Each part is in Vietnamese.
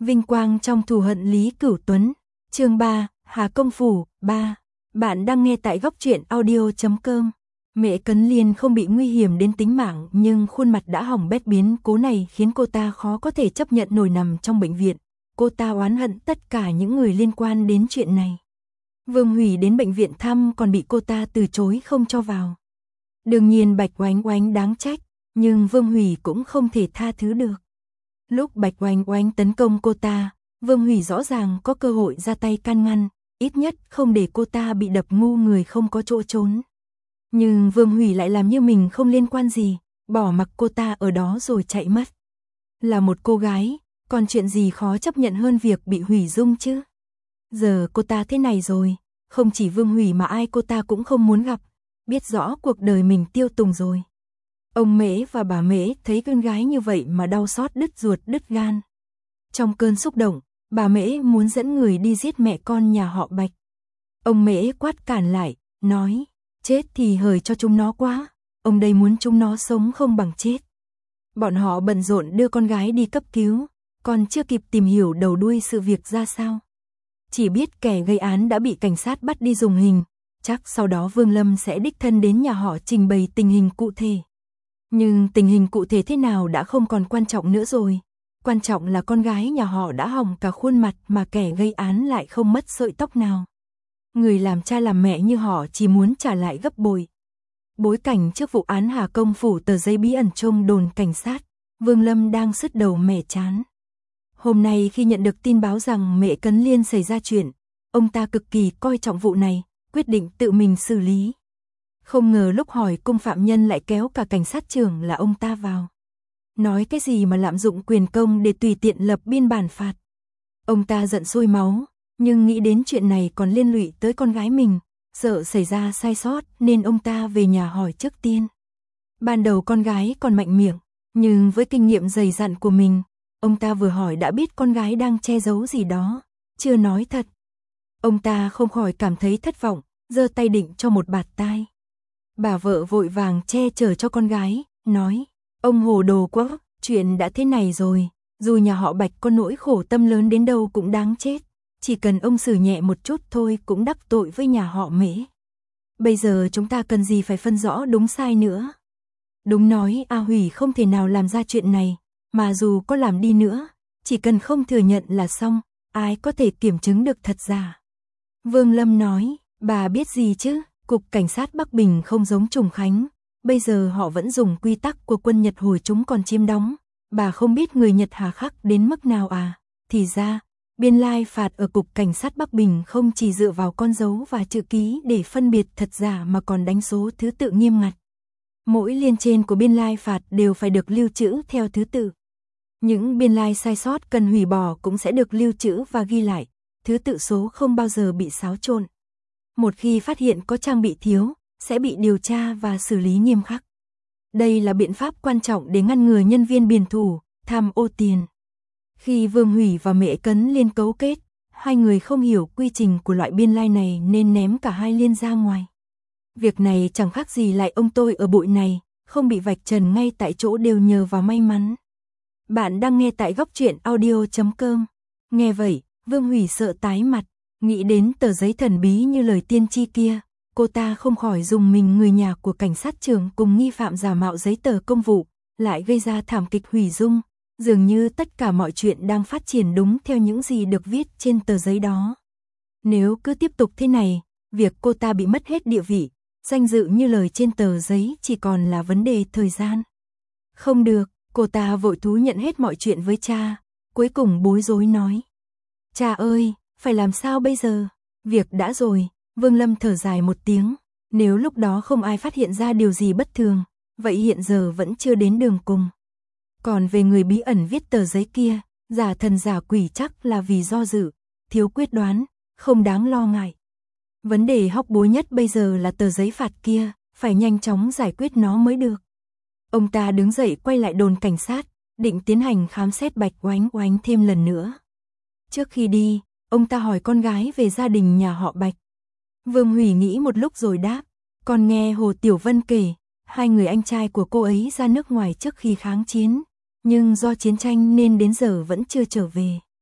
Vinh quang trong thù hận Lý Cửu Tuấn. Chương 3, Hà Công Phủ 3. Bạn đang nghe tại góc truyện audio.com. Mẹ Cấn Liên không bị nguy hiểm đến tính mạng, nhưng khuôn mặt đã hỏng bét biến cố này khiến cô ta khó có thể chấp nhận nổi nằm trong bệnh viện. Cô ta oán hận tất cả những người liên quan đến chuyện này. Vương Hủy đến bệnh viện thăm còn bị cô ta từ chối không cho vào. Đương nhiên Bạch Oánh Oánh đáng trách, nhưng Vương Hủy cũng không thể tha thứ được. Lúc Bạch Oánh Oánh tấn công cô ta, Vương Hủy rõ ràng có cơ hội ra tay can ngăn, ít nhất không để cô ta bị đập ngu người không có chỗ trốn. Nhưng Vương Hủy lại làm như mình không liên quan gì, bỏ mặc cô ta ở đó rồi chạy mất. Là một cô gái, còn chuyện gì khó chấp nhận hơn việc bị hủy dung chứ? Giờ cô ta thế này rồi, không chỉ Vương Hủy mà ai cô ta cũng không muốn gặp, biết rõ cuộc đời mình tiêu tùng rồi. Ông Mễ và bà Mễ thấy con gái như vậy mà đau xót đứt ruột đứt gan. Trong cơn xúc động, bà Mễ muốn dẫn người đi giết mẹ con nhà họ Bạch. Ông Mễ quát cản lại, nói, chết thì hời cho chúng nó quá, ông đây muốn chúng nó sống không bằng chết. Bọn họ bận rộn đưa con gái đi cấp cứu, còn chưa kịp tìm hiểu đầu đuôi sự việc ra sao. Chỉ biết kẻ gây án đã bị cảnh sát bắt đi dùng hình, chắc sau đó Vương Lâm sẽ đích thân đến nhà họ trình bày tình hình cụ thể. Nhưng tình hình cụ thể thế nào đã không còn quan trọng nữa rồi. Quan trọng là con gái nhà họ đã hỏng cả khuôn mặt mà kẻ gây án lại không mất sợi tóc nào. Người làm cha làm mẹ như họ chỉ muốn trả lại gấp bội. Bối cảnh trước vụ án Hà Công Phủ, tờ giấy bí ẩn trong đồn cảnh sát, Vương Lâm đang sứt đầu mẻ chán. Hôm nay khi nhận được tin báo rằng mẹ Cấn Liên xảy ra chuyện, ông ta cực kỳ coi trọng vụ này, quyết định tự mình xử lý. Không ngờ lúc hỏi cung phạm nhân lại kéo cả cảnh sát trưởng là ông ta vào. Nói cái gì mà lạm dụng quyền công để tùy tiện lập biên bản phạt. Ông ta giận sôi máu, nhưng nghĩ đến chuyện này còn liên lụy tới con gái mình, sợ xảy ra sai sót nên ông ta về nhà hỏi trước tiên. Ban đầu con gái còn mạnh miệng, nhưng với kinh nghiệm dày dặn của mình, ông ta vừa hỏi đã biết con gái đang che giấu gì đó, chưa nói thật. Ông ta không khỏi cảm thấy thất vọng, giơ tay định cho một bạt tai. Bà vợ vội vàng che chở cho con gái, nói, ông hồ đồ quá, chuyện đã thế này rồi, dù nhà họ Bạch có nỗi khổ tâm lớn đến đâu cũng đáng chết, chỉ cần ông xử nhẹ một chút thôi cũng đắc tội với nhà họ Mễ. Bây giờ chúng ta cần gì phải phân rõ đúng sai nữa. Đúng nói A Hủy không thể nào làm ra chuyện này, mà dù có làm đi nữa, chỉ cần không thừa nhận là xong, ai có thể kiểm chứng được thật giả. Vương Lâm nói, bà biết gì chứ? Cục Cảnh sát Bắc Bình không giống Trùng Khánh, bây giờ họ vẫn dùng quy tắc của quân Nhật hồi chúng còn chiếm đóng, bà không biết người Nhật hà khắc đến mức nào à? Thì ra, biên lai phạt ở Cục Cảnh sát Bắc Bình không chỉ dựa vào con dấu và chữ ký để phân biệt thật giả mà còn đánh số thứ tự nghiêm ngặt. Mỗi liên trên của biên lai phạt đều phải được lưu trữ theo thứ tự. Những biên lai sai sót cần hủy bỏ cũng sẽ được lưu trữ và ghi lại, thứ tự số không bao giờ bị xáo trộn. Một khi phát hiện có trang bị thiếu, sẽ bị điều tra và xử lý nghiêm khắc. Đây là biện pháp quan trọng để ngăn ngừa nhân viên biển thủ, tham ô tiền. Khi Vương Hủy và mẹ Cấn Liên cấu kết, hai người không hiểu quy trình của loại biên lai này nên ném cả hai liên ra ngoài. Việc này chẳng khác gì lại ông tôi ở bụi này, không bị vạch trần ngay tại chỗ đều nhờ vào may mắn. Bạn đang nghe tại góc truyện audio.com. Nghe vậy, Vương Hủy sợ tái mặt. Nghĩ đến tờ giấy thần bí như lời tiên tri kia, cô ta không khỏi dùng mình. Người nhà của cảnh sát trưởng cùng nghi phạm giả mạo giấy tờ công vụ, lại gây ra thảm kịch hủy dung, dường như tất cả mọi chuyện đang phát triển đúng theo những gì được viết trên tờ giấy đó. Nếu cứ tiếp tục thế này, việc cô ta bị mất hết địa vị, danh dự như lời trên tờ giấy chỉ còn là vấn đề thời gian. Không được, cô ta vội thú nhận hết mọi chuyện với cha, cuối cùng bối rối nói, cha ơi, phải làm sao bây giờ? Việc đã rồi, Vương Lâm thở dài một tiếng, nếu lúc đó không ai phát hiện ra điều gì bất thường, vậy hiện giờ vẫn chưa đến đường cùng. Còn về người bí ẩn viết tờ giấy kia, giả thần giả quỷ chắc là vì do dự, thiếu quyết đoán, không đáng lo ngại. Vấn đề hóc búa nhất bây giờ là tờ giấy phạt kia, phải nhanh chóng giải quyết nó mới được. Ông ta đứng dậy quay lại đồn cảnh sát, định tiến hành khám xét Bạch Oánh Oánh thêm lần nữa. Trước khi đi, ông ta hỏi con gái về gia đình nhà họ Bạch. Vương Hủy nghĩ một lúc rồi đáp, con nghe Hồ Tiểu Vân kể, hai người anh trai của cô ấy ra nước ngoài trước khi kháng chiến, nhưng do chiến tranh nên đến giờ vẫn chưa trở về.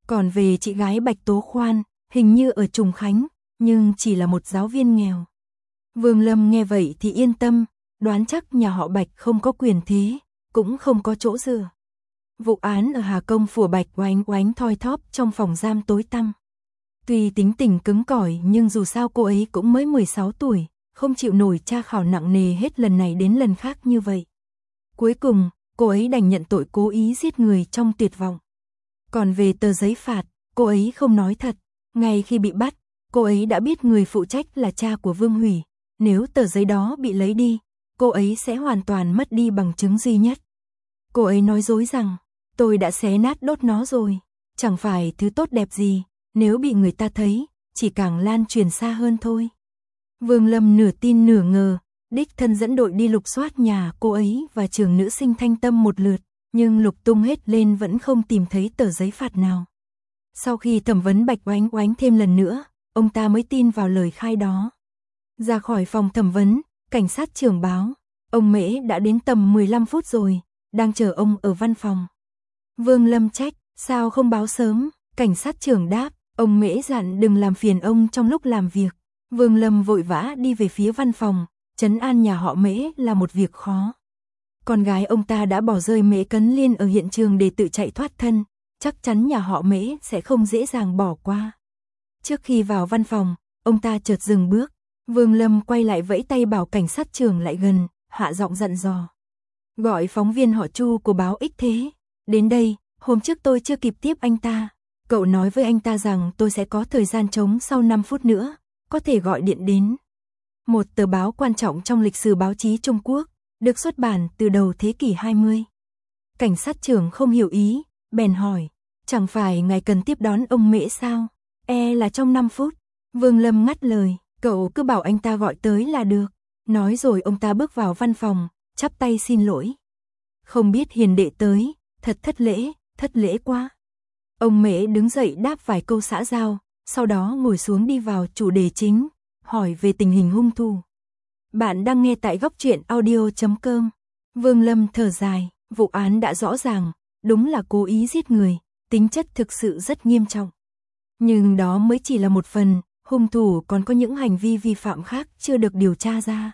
Còn về chị gái Bạch Tố Khoan, hình như ở Trùng Khánh, nhưng chỉ là một giáo viên nghèo. Vương Lâm nghe vậy thì yên tâm, đoán chắc nhà họ Bạch không có quyền thế, cũng không có chỗ dựa. Vụ án ở Hà Công phủ Bạch oánh oánh thoi thóp trong phòng giam tối tăm. Tuy tính tình cứng cỏi nhưng dù sao cô ấy cũng mới 16 tuổi, không chịu nổi tra khảo nặng nề hết lần này đến lần khác như vậy. Cuối cùng, cô ấy đành nhận tội cố ý giết người trong tuyệt vọng. Còn về tờ giấy phạt, cô ấy không nói thật. Ngay khi bị bắt, cô ấy đã biết người phụ trách là cha của Vương Hủy. Nếu tờ giấy đó bị lấy đi, cô ấy sẽ hoàn toàn mất đi bằng chứng duy nhất. Cô ấy nói dối rằng, tôi đã xé nát đốt nó rồi. Chẳng phải thứ tốt đẹp gì, nếu bị người ta thấy, chỉ càng lan truyền xa hơn thôi. Vương Lâm nửa tin nửa ngờ, đích thân dẫn đội đi lục soát nhà cô ấy và trường nữ sinh Thanh Tâm một lượt, nhưng lục tung hết lên vẫn không tìm thấy tờ giấy phạt nào. Sau khi thẩm vấn Bạch Oánh Oánh thêm lần nữa, ông ta mới tin vào lời khai đó. Ra khỏi phòng thẩm vấn, cảnh sát trưởng báo, ông Mễ đã đến tầm 15 phút rồi, đang chờ ông ở văn phòng. Vương Lâm trách, sao không báo sớm? Cảnh sát trưởng đáp, ông Mễ dặn đừng làm phiền ông trong lúc làm việc. Vương Lâm vội vã đi về phía văn phòng, trấn an nhà họ Mễ là một việc khó. Con gái ông ta đã bỏ rơi Mễ Cấn Liên ở hiện trường để tự chạy thoát thân, chắc chắn nhà họ Mễ sẽ không dễ dàng bỏ qua. Trước khi vào văn phòng, ông ta chợt dừng bước, Vương Lâm quay lại vẫy tay bảo cảnh sát trưởng lại gần, hạ giọng dặn dò. Gọi phóng viên họ Chu của báo Ích Thế. Đến đây, hôm trước tôi chưa kịp tiếp anh ta. Cậu nói với anh ta rằng tôi sẽ có thời gian trống sau 5 phút nữa, có thể gọi điện đến. Một tờ báo quan trọng trong lịch sử báo chí Trung Quốc, được xuất bản từ đầu thế kỷ 20. Cảnh sát trưởng không hiểu ý, bèn hỏi, chẳng phải ngài cần tiếp đón ông Mễ sao? Là trong 5 phút. Vương Lâm ngắt lời, cậu cứ bảo anh ta gọi tới là được. Nói rồi ông ta bước vào văn phòng, chắp tay xin lỗi. Không biết hiền đệ tới, thật thất lễ quá. Ông Mễ đứng dậy đáp vài câu xã giao, sau đó ngồi xuống đi vào chủ đề chính, hỏi về tình hình hung thủ. Bạn đang nghe tại góc truyện audio.com. Vương Lâm thở dài, vụ án đã rõ ràng, đúng là cố ý giết người, tính chất thực sự rất nghiêm trọng. Nhưng đó mới chỉ là một phần, hung thủ còn có những hành vi vi phạm khác chưa được điều tra ra.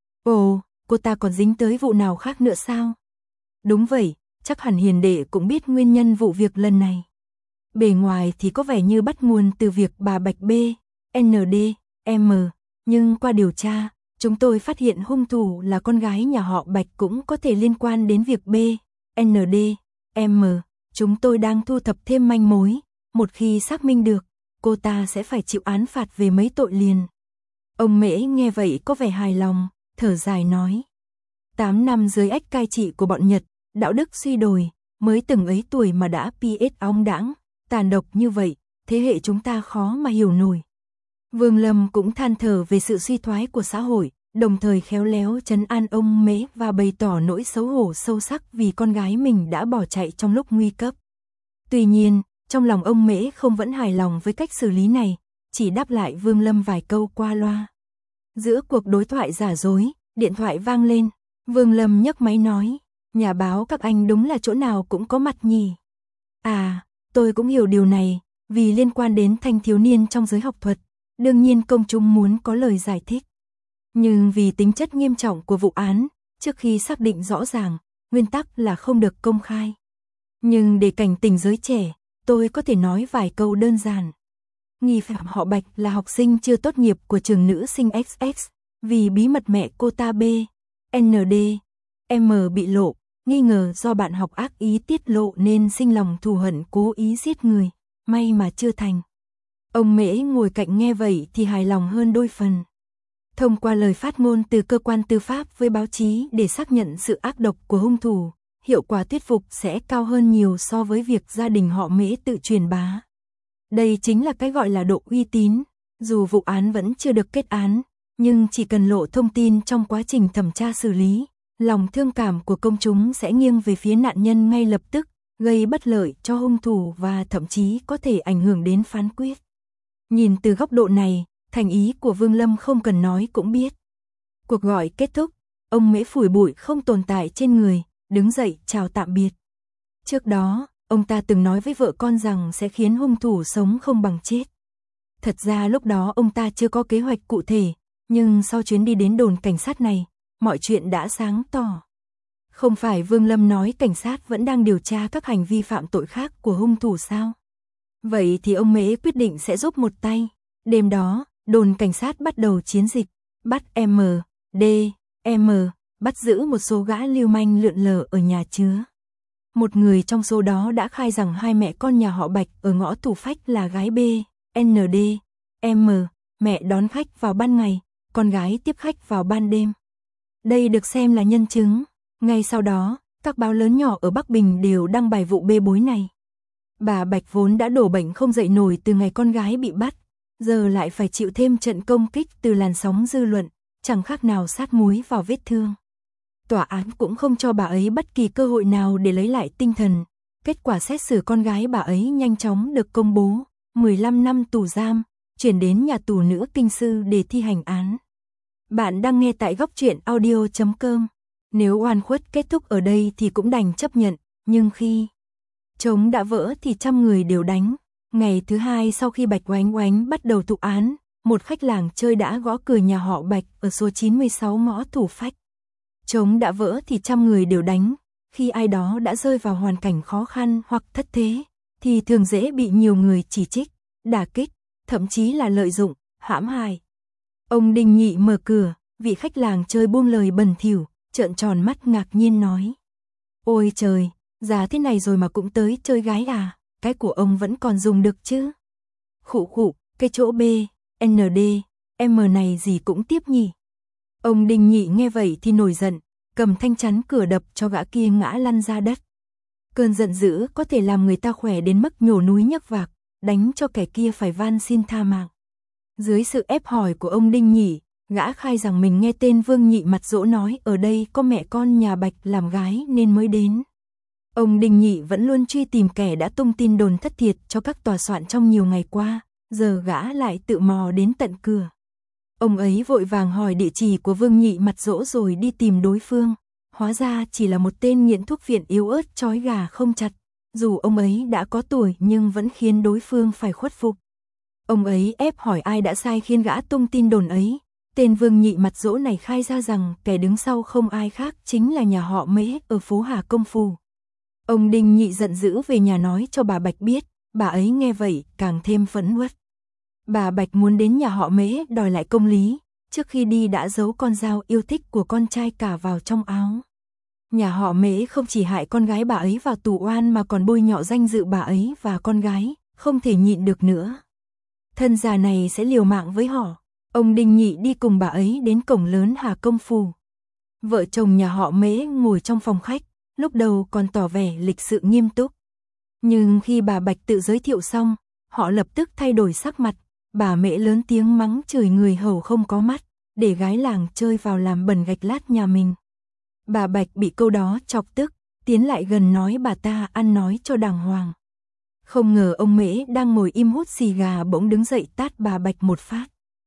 Ồ, cô ta còn dính tới vụ nào khác nữa sao? Đúng vậy, chắc hẳn hiền đệ cũng biết nguyên nhân vụ việc lần này. Bề ngoài thì có vẻ như bắt nguồn từ việc bà Bạch B, ND, M, nhưng qua điều tra, chúng tôi phát hiện hung thủ là con gái nhà họ Bạch cũng có thể liên quan đến việc B, ND, M. Chúng tôi đang thu thập thêm manh mối, một khi xác minh được, cô ta sẽ phải chịu án phạt về mấy tội liền. Ông Mễ nghe vậy có vẻ hài lòng, thở dài nói. 8 năm dưới ách cai trị của bọn Nhật, đạo đức suy đồi, mới từng ấy tuổi mà đã PS ong đãng, tàn độc như vậy, thế hệ chúng ta khó mà hiểu nổi. Vương Lâm cũng than thở về sự suy thoái của xã hội, đồng thời khéo léo trấn an ông Mễ và bày tỏ nỗi xấu hổ sâu sắc vì con gái mình đã bỏ chạy trong lúc nguy cấp. Tuy nhiên, trong lòng ông Mễ không vẫn hài lòng với cách xử lý này, chỉ đáp lại Vương Lâm vài câu qua loa. Giữa cuộc đối thoại giả dối, điện thoại vang lên, Vương Lâm nhấc máy nói, nhà báo các anh đúng là chỗ nào cũng có mặt nhỉ. À, tôi cũng hiểu điều này, vì liên quan đến thanh thiếu niên trong giới học thuật, đương nhiên công chúng muốn có lời giải thích. Nhưng vì tính chất nghiêm trọng của vụ án, trước khi xác định rõ ràng, nguyên tắc là không được công khai. Nhưng để cảnh tỉnh giới trẻ, tôi có thể nói vài câu đơn giản. Nghi phạm họ Bạch là học sinh chưa tốt nghiệp của trường nữ sinh XX, vì bí mật mẹ cô ta B, ND, M bị lộ, nghi ngờ do bạn học ác ý tiết lộ nên sinh lòng thù hận cố ý giết người, may mà chưa thành. Ông Mễ ngồi cạnh nghe vậy thì hài lòng hơn đôi phần. Thông qua lời phát ngôn từ cơ quan tư pháp với báo chí để xác nhận sự ác độc của hung thủ, hiệu quả thuyết phục sẽ cao hơn nhiều so với việc gia đình họ Mễ tự truyền bá. Đây chính là cái gọi là độ uy tín, dù vụ án vẫn chưa được kết án, nhưng chỉ cần lộ thông tin trong quá trình thẩm tra xử lý, lòng thương cảm của công chúng sẽ nghiêng về phía nạn nhân ngay lập tức, gây bất lợi cho hung thủ và thậm chí có thể ảnh hưởng đến phán quyết. Nhìn từ góc độ này, thành ý của Vương Lâm không cần nói cũng biết. Cuộc gọi kết thúc, ông Mễ phủi bụi không tồn tại trên người, đứng dậy chào tạm biệt. Trước đó, ông ta từng nói với vợ con rằng sẽ khiến hung thủ sống không bằng chết. Thật ra lúc đó ông ta chưa có kế hoạch cụ thể, nhưng sau chuyến đi đến đồn cảnh sát này, mọi chuyện đã sáng tỏ. Không phải Vương Lâm nói cảnh sát vẫn đang điều tra các hành vi phạm tội khác của hung thủ sao? Vậy thì ông Mễ quyết định sẽ giúp một tay. Đêm đó, đồn cảnh sát bắt đầu chiến dịch, bắt bắt giữ một số gã lưu manh lượn lờ ở nhà chứa. Một người trong số đó đã khai rằng hai mẹ con nhà họ Bạch ở ngõ Thủ Phách là gái B, ND, M, mẹ đón khách vào ban ngày, con gái tiếp khách vào ban đêm. Đây được xem là nhân chứng. Ngay sau đó, các báo lớn nhỏ ở Bắc Bình đều đăng bài vụ bê bối này. Bà Bạch vốn đã đổ bệnh không dậy nổi từ ngày con gái bị bắt, giờ lại phải chịu thêm trận công kích từ làn sóng dư luận, chẳng khác nào sát muối vào vết thương. Tòa án cũng không cho bà ấy bất kỳ cơ hội nào để lấy lại tinh thần. Kết quả xét xử con gái bà ấy nhanh chóng được công bố, 15 năm tù giam, chuyển đến nhà tù nữ Kinh Sư để thi hành án. Bạn đang nghe tại góc truyện audio.com. Nếu oan khuất kết thúc ở đây thì cũng đành chấp nhận, nhưng khi trống đã vỡ thì trăm người đều đánh. Ngày thứ hai sau khi Bạch Oánh Oánh bắt đầu thụ án, một khách làng chơi đã gõ cửa nhà họ Bạch ở số 96 ngõ Thủ Phách. Trống đã vỡ thì trăm người đều đánh. Khi ai đó đã rơi vào hoàn cảnh khó khăn hoặc thất thế, thì thường dễ bị nhiều người chỉ trích, đả kích, thậm chí là lợi dụng, hãm hại. Ông Đinh Nhị mở cửa, vị khách làng chơi buông lời bẩn thỉu, trợn tròn mắt ngạc nhiên nói: "Ôi trời, già thế này rồi mà cũng tới chơi gái à, cái của ông vẫn còn dùng được chứ?" Khụ khụ, cái chỗ B, ND, M này gì cũng tiếp nhỉ. Ông Đinh Nhị nghe vậy thì nổi giận, cầm thanh chắn cửa đập cho gã kia ngã lăn ra đất. Cơn giận dữ có thể làm người ta khỏe đến mức nhổ núi nhấc vạc, đánh cho kẻ kia phải van xin tha mạng. Dưới sự ép hỏi của ông Đinh Nhị, gã khai rằng mình nghe tên Vương Nhị mặt dỗ nói ở đây có mẹ con nhà Bạch làm gái nên mới đến. Ông Đinh Nhị vẫn luôn truy tìm kẻ đã tung tin đồn thất thiệt cho các tòa soạn trong nhiều ngày qua, giờ gã lại tự mò đến tận cửa. Ông ấy vội vàng hỏi địa chỉ của Vương Nhị mặt dỗ rồi đi tìm đối phương. Hóa ra chỉ là một tên nghiện thuốc viện yếu ớt trói gà không chặt. Dù ông ấy đã có tuổi nhưng vẫn khiến đối phương phải khuất phục. Ông ấy ép hỏi ai đã sai khiến gã tung tin đồn ấy. Tên Vương Nhị mặt dỗ này khai ra rằng kẻ đứng sau không ai khác chính là nhà họ Mễ ở phố Hà Công Phủ. Ông Đinh Nhị giận dữ về nhà nói cho bà Bạch biết, bà ấy nghe vậy càng thêm phẫn uất. Bà Bạch muốn đến nhà họ Mễ đòi lại công lý, trước khi đi đã giấu con dao yêu thích của con trai cả vào trong áo. Nhà họ Mễ không chỉ hại con gái bà ấy vào tù oan mà còn bôi nhọ danh dự bà ấy và con gái, không thể nhịn được nữa. Thân già này sẽ liều mạng với họ. Ông Đinh Nhị đi cùng bà ấy đến cổng lớn Hà Công Phủ. Vợ chồng nhà họ Mễ ngồi trong phòng khách, lúc đầu còn tỏ vẻ lịch sự nghiêm túc. Nhưng khi bà Bạch tự giới thiệu xong, họ lập tức thay đổi sắc mặt. Bà Mễ lớn tiếng mắng chửi người hầu không có mắt, để gái làng chơi vào làm bẩn gạch lát nhà mình. Bà Bạch bị câu đó chọc tức, tiến lại gần nói bà ta ăn nói cho đàng hoàng. Không ngờ ông Mễ đang ngồi im hút xì gà bỗng đứng dậy tát bà Bạch một phát.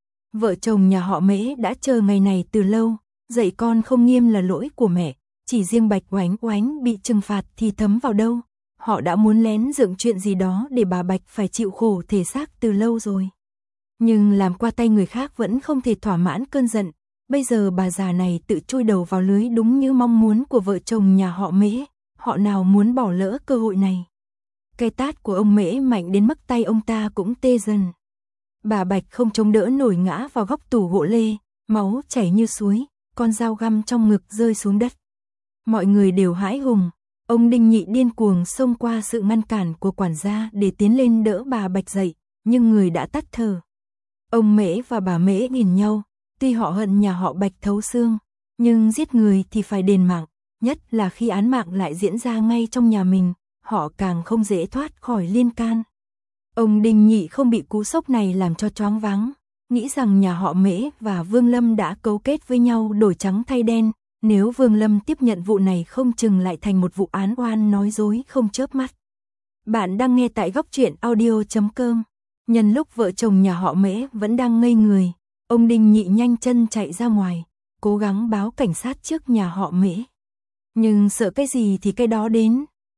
Vợ chồng nhà họ Mễ đã chờ ngày này từ lâu, dạy con không nghiêm là lỗi của mẹ, chỉ riêng Bạch Oánh Oánh bị trừng phạt thì thấm vào đâu. Họ đã muốn lén dựng chuyện gì đó để bà Bạch phải chịu khổ thể xác từ lâu rồi. Nhưng làm qua tay người khác vẫn không thể thỏa mãn cơn giận. Bây giờ bà già này tự chui đầu vào lưới đúng như mong muốn của vợ chồng nhà họ Mễ. Họ nào muốn bỏ lỡ cơ hội này. Cái tát của ông Mễ mạnh đến mức tay ông ta cũng tê dần. Bà Bạch không chống đỡ nổi ngã vào góc tủ gỗ lê, máu chảy như suối, con dao găm trong ngực rơi xuống đất. Mọi người đều hãi hùng. Ông Đinh Nhị điên cuồng xông qua sự ngăn cản của quản gia để tiến lên đỡ bà Bạch dậy, nhưng người đã tắt thở. Ông Mễ và bà Mễ nhìn nhau, tuy họ hận nhà họ Bạch thấu xương, nhưng giết người thì phải đền mạng, nhất là khi án mạng lại diễn ra ngay trong nhà mình, họ càng không dễ thoát khỏi liên can. Ông Đinh Nhị không bị cú sốc này làm cho choáng váng, nghĩ rằng nhà họ Mễ và Vương Lâm đã cấu kết với nhau đổi trắng thay đen, nếu Vương Lâm tiếp nhận vụ này không chừng lại thành một vụ án oan nói dối không chớp mắt. Bạn đang nghe tại góc truyện audio.com. Nhân lúc vợ chồng nhà họ Mễ vẫn đang ngây người, ông Đinh Nhị nhanh chân chạy ra ngoài, cố gắng báo cảnh sát trước nhà họ Mễ. Nhưng sợ cái gì thì cái đó đến,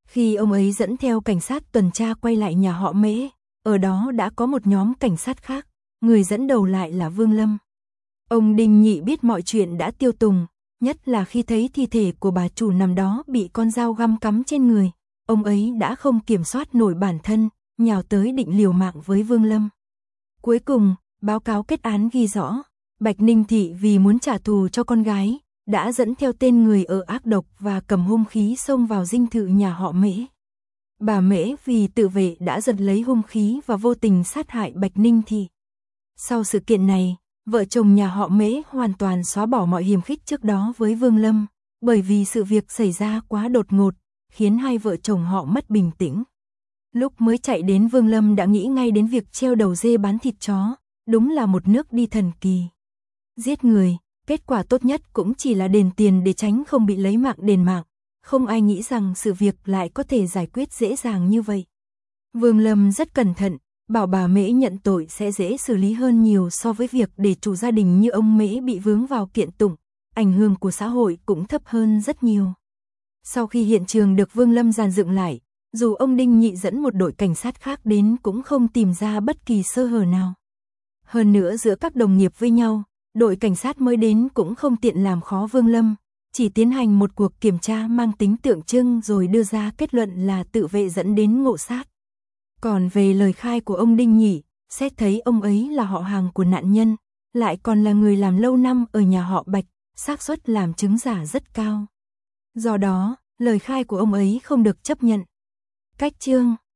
Khi ông ấy dẫn theo cảnh sát tuần tra quay lại nhà họ Mễ, ở đó đã có một nhóm cảnh sát khác, người dẫn đầu lại là Vương Lâm. Ông Đinh Nhị biết mọi chuyện đã tiêu tùng, nhất là khi thấy thi thể của bà chủ nằm đó bị con dao găm cắm trên người, ông ấy đã không kiểm soát nổi bản thân, nhào tới định liều mạng với Vương Lâm. Cuối cùng, báo cáo kết án ghi rõ, Bạch Ninh Thị vì muốn trả thù cho con gái, đã dẫn theo tên người ở ác độc và cầm hung khí xông vào dinh thự nhà họ Mễ. Bà Mễ vì tự vệ đã giật lấy hung khí và vô tình sát hại Bạch Ninh Thị. Sau sự kiện này, vợ chồng nhà họ Mễ hoàn toàn xóa bỏ mọi hiềm khích trước đó với Vương Lâm, bởi vì sự việc xảy ra quá đột ngột, khiến hai vợ chồng họ mất bình tĩnh. Lúc mới chạy đến Vương Lâm đã nghĩ ngay đến việc treo đầu dê bán thịt chó, đúng là một nước đi thần kỳ. Giết người, kết quả tốt nhất cũng chỉ là đền tiền để tránh không bị lấy mạng đền mạng, không ai nghĩ rằng sự việc lại có thể giải quyết dễ dàng như vậy. Vương Lâm rất cẩn thận, bảo bà Mễ nhận tội sẽ dễ xử lý hơn nhiều so với việc để chủ gia đình như ông Mễ bị vướng vào kiện tụng, ảnh hưởng của xã hội cũng thấp hơn rất nhiều. Sau khi hiện trường được Vương Lâm dàn dựng lại, dù ông Đinh Nhị dẫn một đội cảnh sát khác đến cũng không tìm ra bất kỳ sơ hở nào. Hơn nữa giữa các đồng nghiệp với nhau, đội cảnh sát mới đến cũng không tiện làm khó Vương Lâm, chỉ tiến hành một cuộc kiểm tra mang tính tượng trưng rồi đưa ra kết luận là tự vệ dẫn đến ngộ sát. Còn về lời khai của ông Đinh Nhị, xét thấy ông ấy là họ hàng của nạn nhân, lại còn là người làm lâu năm ở nhà họ Bạch, xác suất làm chứng giả rất cao. Do đó, lời khai của ông ấy không được chấp nhận. Cách chương